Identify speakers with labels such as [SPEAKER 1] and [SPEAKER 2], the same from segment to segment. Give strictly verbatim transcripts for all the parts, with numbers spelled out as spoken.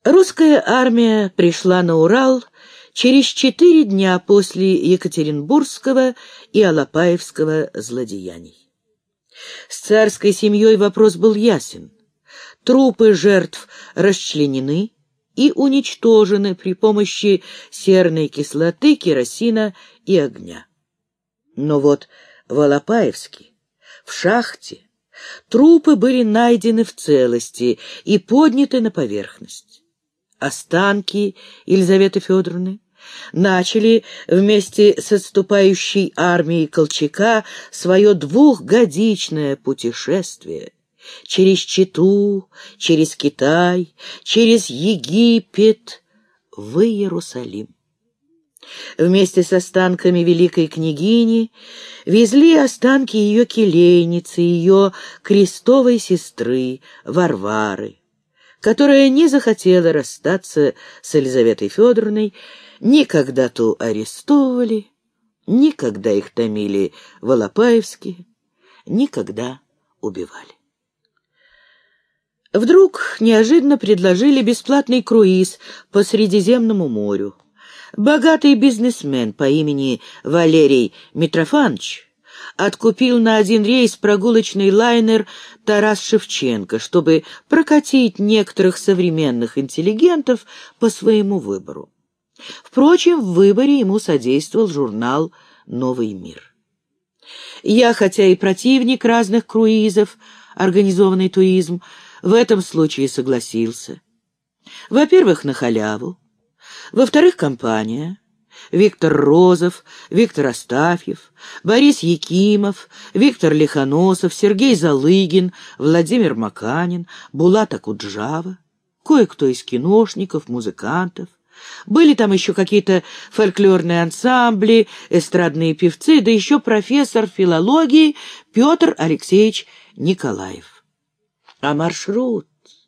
[SPEAKER 1] Русская армия пришла на Урал через четыре дня после Екатеринбургского и Алапаевского злодеяний. С царской семьей вопрос был ясен. Трупы жертв расчленены и уничтожены при помощи серной кислоты, керосина и огня. Но вот в Алапаевске, в шахте, трупы были найдены в целости и подняты на поверхность. Останки Елизаветы Федоровны начали вместе с отступающей армией Колчака свое двухгодичное путешествие через Читу, через Китай, через Египет в Иерусалим. Вместе с останками великой княгини везли останки ее келейницы, ее крестовой сестры Варвары, которая не захотела расстаться с Елизаветой Федоровной, никогда ту арестовывали, никогда их томили в Алапаевске, никогда убивали. Вдруг неожиданно предложили бесплатный круиз по Средиземному морю. Богатый бизнесмен по имени Валерий Митрофанович откупил на один рейс прогулочный лайнер «Тарас Шевченко», чтобы прокатить некоторых современных интеллигентов по своему выбору. Впрочем, в выборе ему содействовал журнал «Новый мир». Я, хотя и противник разных круизов, организованный туризм, в этом случае согласился. Во-первых, на халяву. Во-вторых, компания. Виктор Розов, Виктор Астафьев, Борис Якимов, Виктор Лихоносов, Сергей Залыгин, Владимир Маканин, Булат Акуджава, кое-кто из киношников, музыкантов. Были там еще какие-то фольклорные ансамбли, эстрадные певцы, да еще профессор филологии Петр Алексеевич Николаев. А маршрут?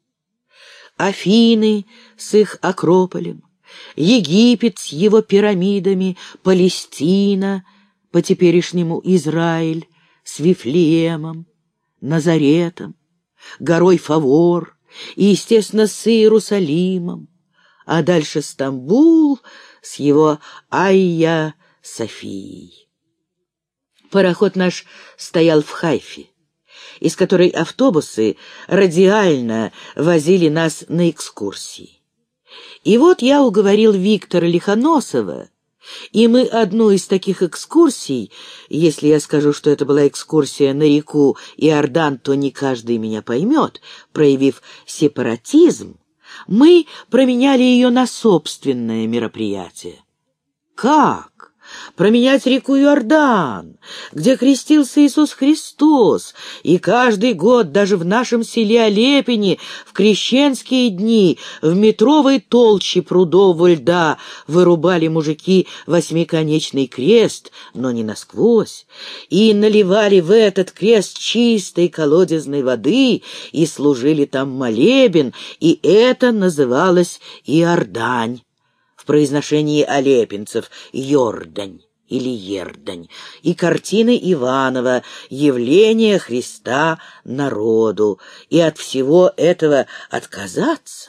[SPEAKER 1] Афины с их Акрополем, Египет с его пирамидами, Палестина, по-теперешнему Израиль, с Вифлеемом, Назаретом, горой Фавор и, естественно, с Иерусалимом, а дальше Стамбул с его Айя Софией. Пароход наш стоял в Хайфе, из которой автобусы радиально возили нас на экскурсии. И вот я уговорил Виктора Лихоносова, и мы одну из таких экскурсий, если я скажу, что это была экскурсия на реку Иордан, то не каждый меня поймет, проявив сепаратизм, мы променяли ее на собственное мероприятие. Как? Променять реку Иордан, где крестился Иисус Христос, и каждый год даже в нашем селе Олепине в крещенские дни в метровой толще прудового льда вырубали мужики восьмиконечный крест, но не насквозь, и наливали в этот крест чистой колодезной воды и служили там молебен, и это называлось Иордань. В произношении олепинцев Йордань или Ердань, и картины Иванова «Явление Христа народу», и от всего этого отказаться.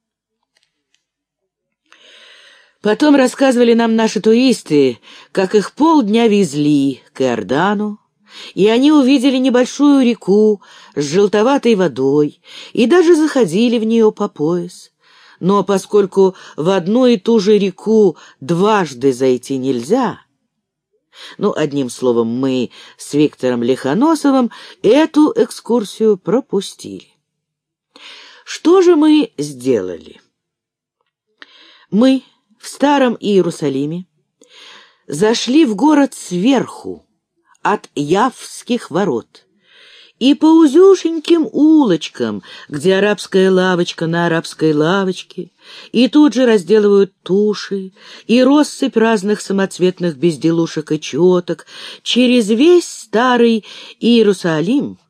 [SPEAKER 1] Потом рассказывали нам наши туристы, как их полдня везли к Иордану, и они увидели небольшую реку с желтоватой водой и даже заходили в нее по пояс. Но поскольку в одну и ту же реку дважды зайти нельзя, ну, одним словом, мы с Виктором Лихоносовым эту экскурсию пропустили. Что же мы сделали? Мы в Старом Иерусалиме зашли в город сверху, от Явских ворот, и по узюшеньким улочкам, где арабская лавочка на арабской лавочке, и тут же разделывают туши, и россыпь разных самоцветных безделушек и четок, через весь старый Иерусалим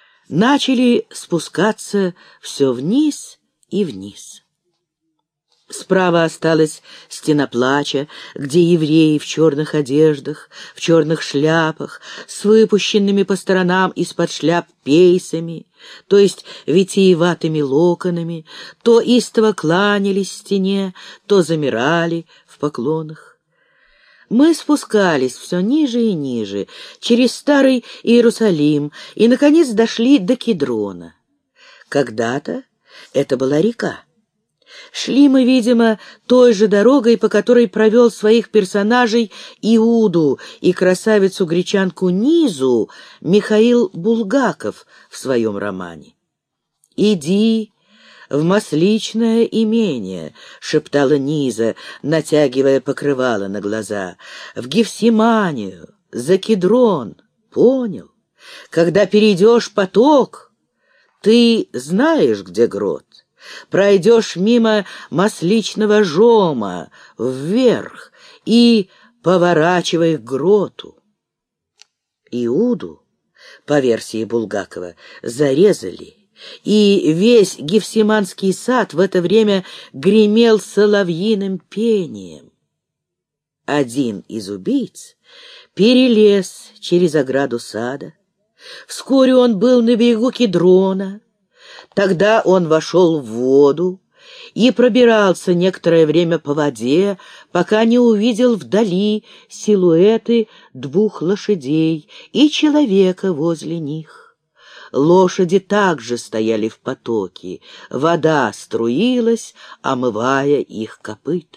[SPEAKER 1] начали спускаться все вниз и вниз. Справа осталась стена плача, где евреи в черных одеждах, в черных шляпах, с выпущенными по сторонам из-под шляп пейсами, то есть витиеватыми локонами, то истово кланялись стене, то замирали в поклонах. Мы спускались все ниже и ниже, через старый Иерусалим, и, наконец, дошли до Кидрона. Когда-то это была река. Шли мы, видимо, той же дорогой, по которой провел своих персонажей Иуду и красавицу-гречанку Низу Михаил Булгаков в своем романе. «Иди в масличное имение», — шептала Низа, натягивая покрывало на глаза, — «в Гефсиманию, за Кедрон, понял? Когда перейдешь поток, ты знаешь, где грот. Пройдешь мимо масличного жома вверх и поворачивай к гроту». Иуду, по версии Булгакова, зарезали, и весь Гефсиманский сад в это время гремел соловьиным пением. Один из убийц перелез через ограду сада. Вскоре он был на берегу Кедрона. Тогда он вошел в воду и пробирался некоторое время по воде, пока не увидел вдали силуэты двух лошадей и человека возле них. Лошади также стояли в потоке, вода струилась, омывая их копыта.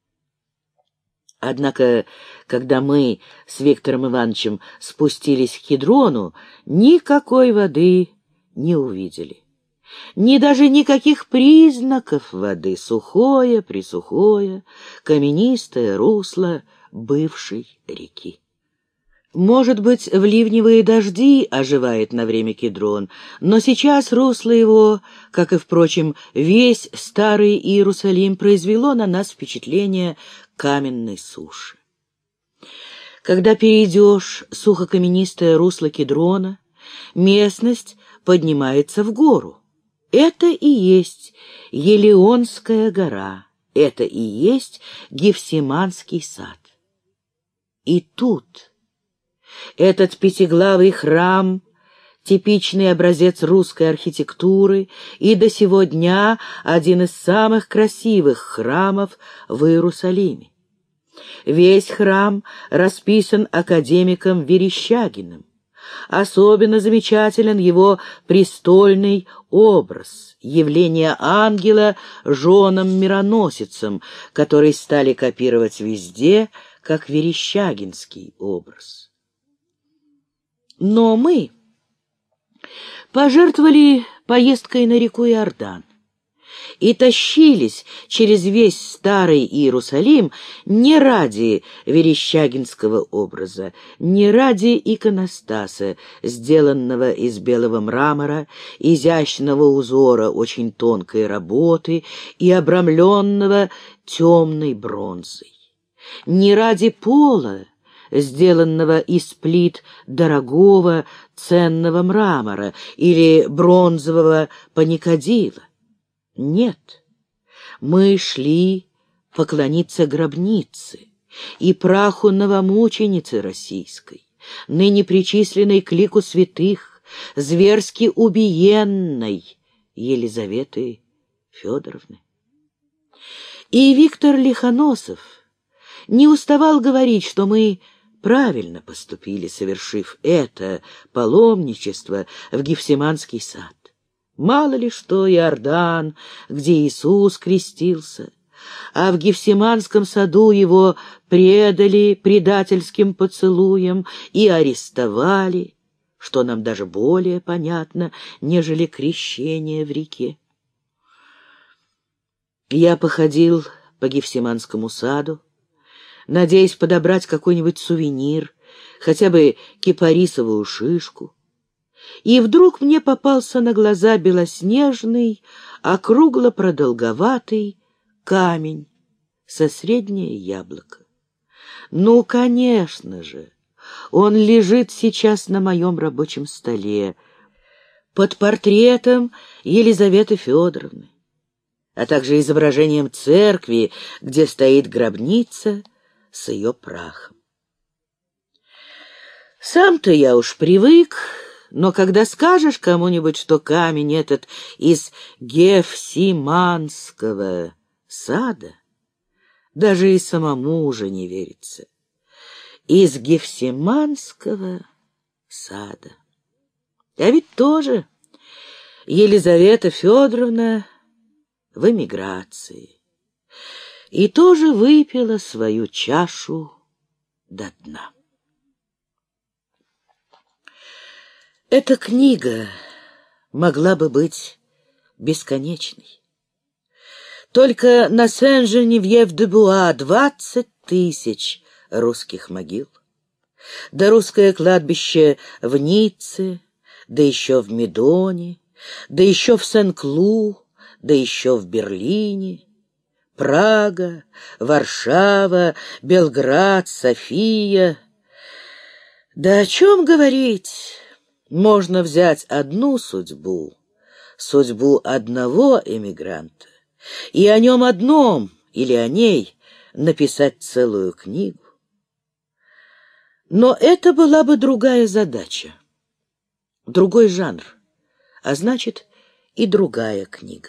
[SPEAKER 1] Однако, когда мы с Виктором Ивановичем спустились к Кедрону, никакой воды не увидели. Ни даже никаких признаков воды, сухое-пресухое, каменистое русло бывшей реки. Может быть, в ливневые дожди оживает на время Кедрон, но сейчас русло его, как и, впрочем, весь старый Иерусалим, произвело на нас впечатление каменной суши. Когда перейдешь сухокаменистое русло Кедрона, местность поднимается в гору. Это и есть Елеонская гора, это и есть Гефсиманский сад. И тут этот пятиглавый храм, типичный образец русской архитектуры, и до сего дня один из самых красивых храмов в Иерусалиме. Весь храм расписан академиком Верещагиным. Особенно замечателен его престольный образ, явление ангела женом-мироносицем, который стали копировать везде, как верещагинский образ. Но мы пожертвовали поездкой на реку Иордан и тащились через весь старый Иерусалим не ради верещагинского образа, не ради иконостаса, сделанного из белого мрамора, изящного узора очень тонкой работы и обрамленного темной бронзой, не ради пола, сделанного из плит дорогого ценного мрамора или бронзового паникадила. Нет, мы шли поклониться гробнице и праху новомученицы российской, ныне причисленной к лику святых, зверски убиенной Елизаветы Федоровны. И Виктор Лихоносов не уставал говорить, что мы правильно поступили, совершив это паломничество в Гефсиманский сад. Мало ли что Иордан, где Иисус крестился, а в Гефсиманском саду его предали предательским поцелуям и арестовали, что нам даже более понятно, нежели крещение в реке. Я походил по Гефсиманскому саду, надеясь подобрать какой-нибудь сувенир, хотя бы кипарисовую шишку. И вдруг мне попался на глаза белоснежный, округло-продолговатый камень со среднее яблоко. Ну, конечно же, он лежит сейчас на моем рабочем столе под портретом Елизаветы Федоровны. а также изображением церкви, где стоит гробница с ее прахом. Сам-то я уж привык, но когда скажешь кому-нибудь, что камень этот из Гефсиманского сада, даже и самому уже не верится. Из Гефсиманского сада. А ведь тоже Елизавета Федоровна в эмиграции и тоже выпила свою чашу до дна. Эта книга могла бы быть бесконечной. Только на Сен-Женевьев-де-Буа двадцать тысяч русских могил, да русское кладбище в Ницце, да еще в Медоне, да еще в Сен-Клу, да еще в Берлине, Прага, Варшава, Белград, София. Да о чем говорить? Можно взять одну судьбу, судьбу одного эмигранта, и о нем одном или о ней написать целую книгу. Но это была бы другая задача, другой жанр, а значит и другая книга.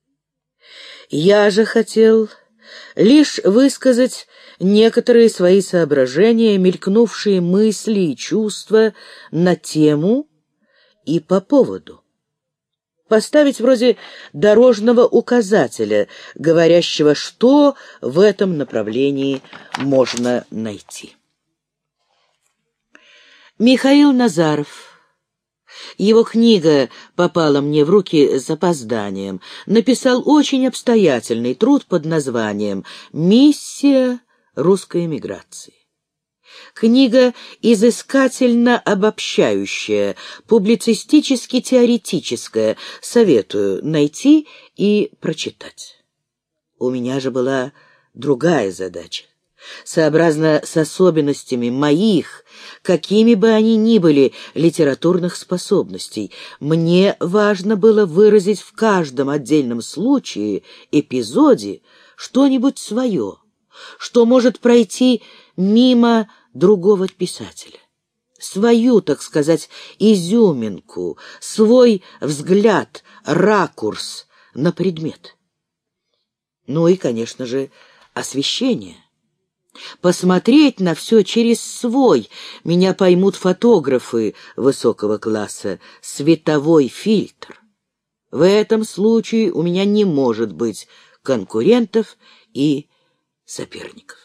[SPEAKER 1] Я же хотел лишь высказать некоторые свои соображения, мелькнувшие мысли и чувства на тему и по поводу. Поставить вроде дорожного указателя, говорящего, что в этом направлении можно найти. Михаил Назаров. Его книга попала мне в руки с опозданием. Написал очень обстоятельный труд под названием «Миссия русской эмиграции». Книга изыскательно обобщающая, публицистически-теоретическая. Советую найти и прочитать. У меня же была другая задача. Сообразно с особенностями моих, какими бы они ни были, литературных способностей, мне важно было выразить в каждом отдельном случае, эпизоде, что-нибудь свое, что может пройти мимо другого писателя. Свою, так сказать, изюминку, свой взгляд, ракурс на предмет. Ну и, конечно же, освещение. Посмотреть на все через свой, меня поймут фотографы высокого класса, световой фильтр. В этом случае у меня не может быть конкурентов и соперников.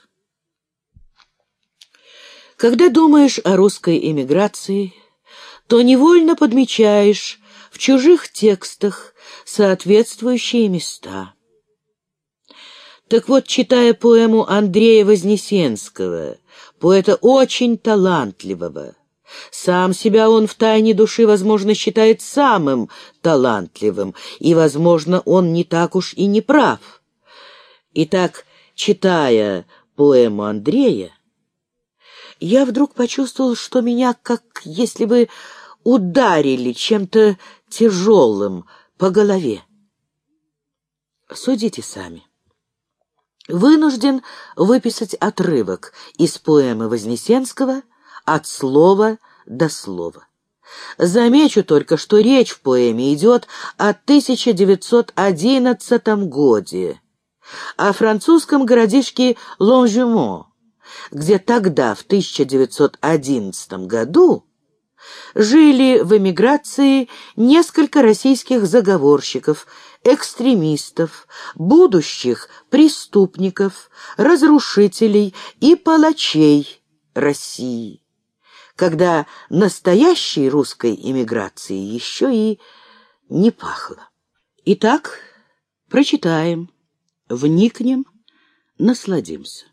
[SPEAKER 1] Когда думаешь о русской эмиграции, то невольно подмечаешь в чужих текстах соответствующие места. Так вот, читая поэму Андрея Вознесенского, поэта очень талантливого, сам себя он в тайне души, возможно, считает самым талантливым, и, возможно, он не так уж и не прав. Итак, читая поэму Андрея, я вдруг почувствовал, что меня, как если бы ударили чем-то тяжелым по голове. Судите сами. Вынужден выписать отрывок из поэмы Вознесенского от слова до слова. Замечу только, что речь в поэме идет о тысяча девятьсот одиннадцатом годе, о французском городишке Лонжюмон, где тогда, в тысяча девятьсот одиннадцатом году, жили в эмиграции несколько российских заговорщиков, экстремистов, будущих преступников, разрушителей и палачей России, когда настоящей русской эмиграции еще и не пахло. Итак, прочитаем, вникнем, насладимся.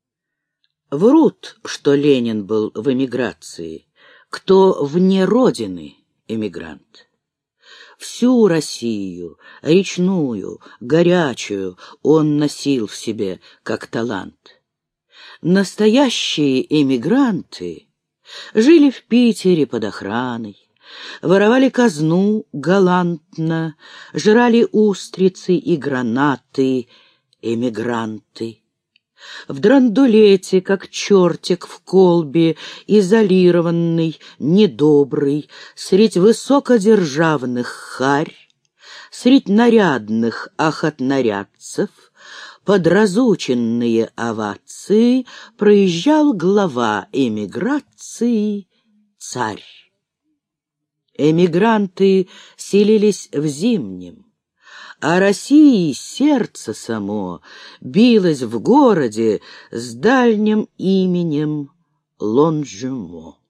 [SPEAKER 1] Врут, что Ленин был в эмиграции, кто вне родины эмигрант. Всю Россию, речную, горячую, он носил в себе как талант. Настоящие эмигранты жили в Питере под охраной, Воровали казну галантно, жрали устрицы и гранаты эмигранты. В драндулете, как чертик в колбе, изолированный, недобрый, средь высокодержавных харь, средь нарядных охотнарядцев, под разученные овации проезжал глава эмиграции царь. Эмигранты селились в Зимнем, а России сердце само билось в городе с дальним именем Лонжемо.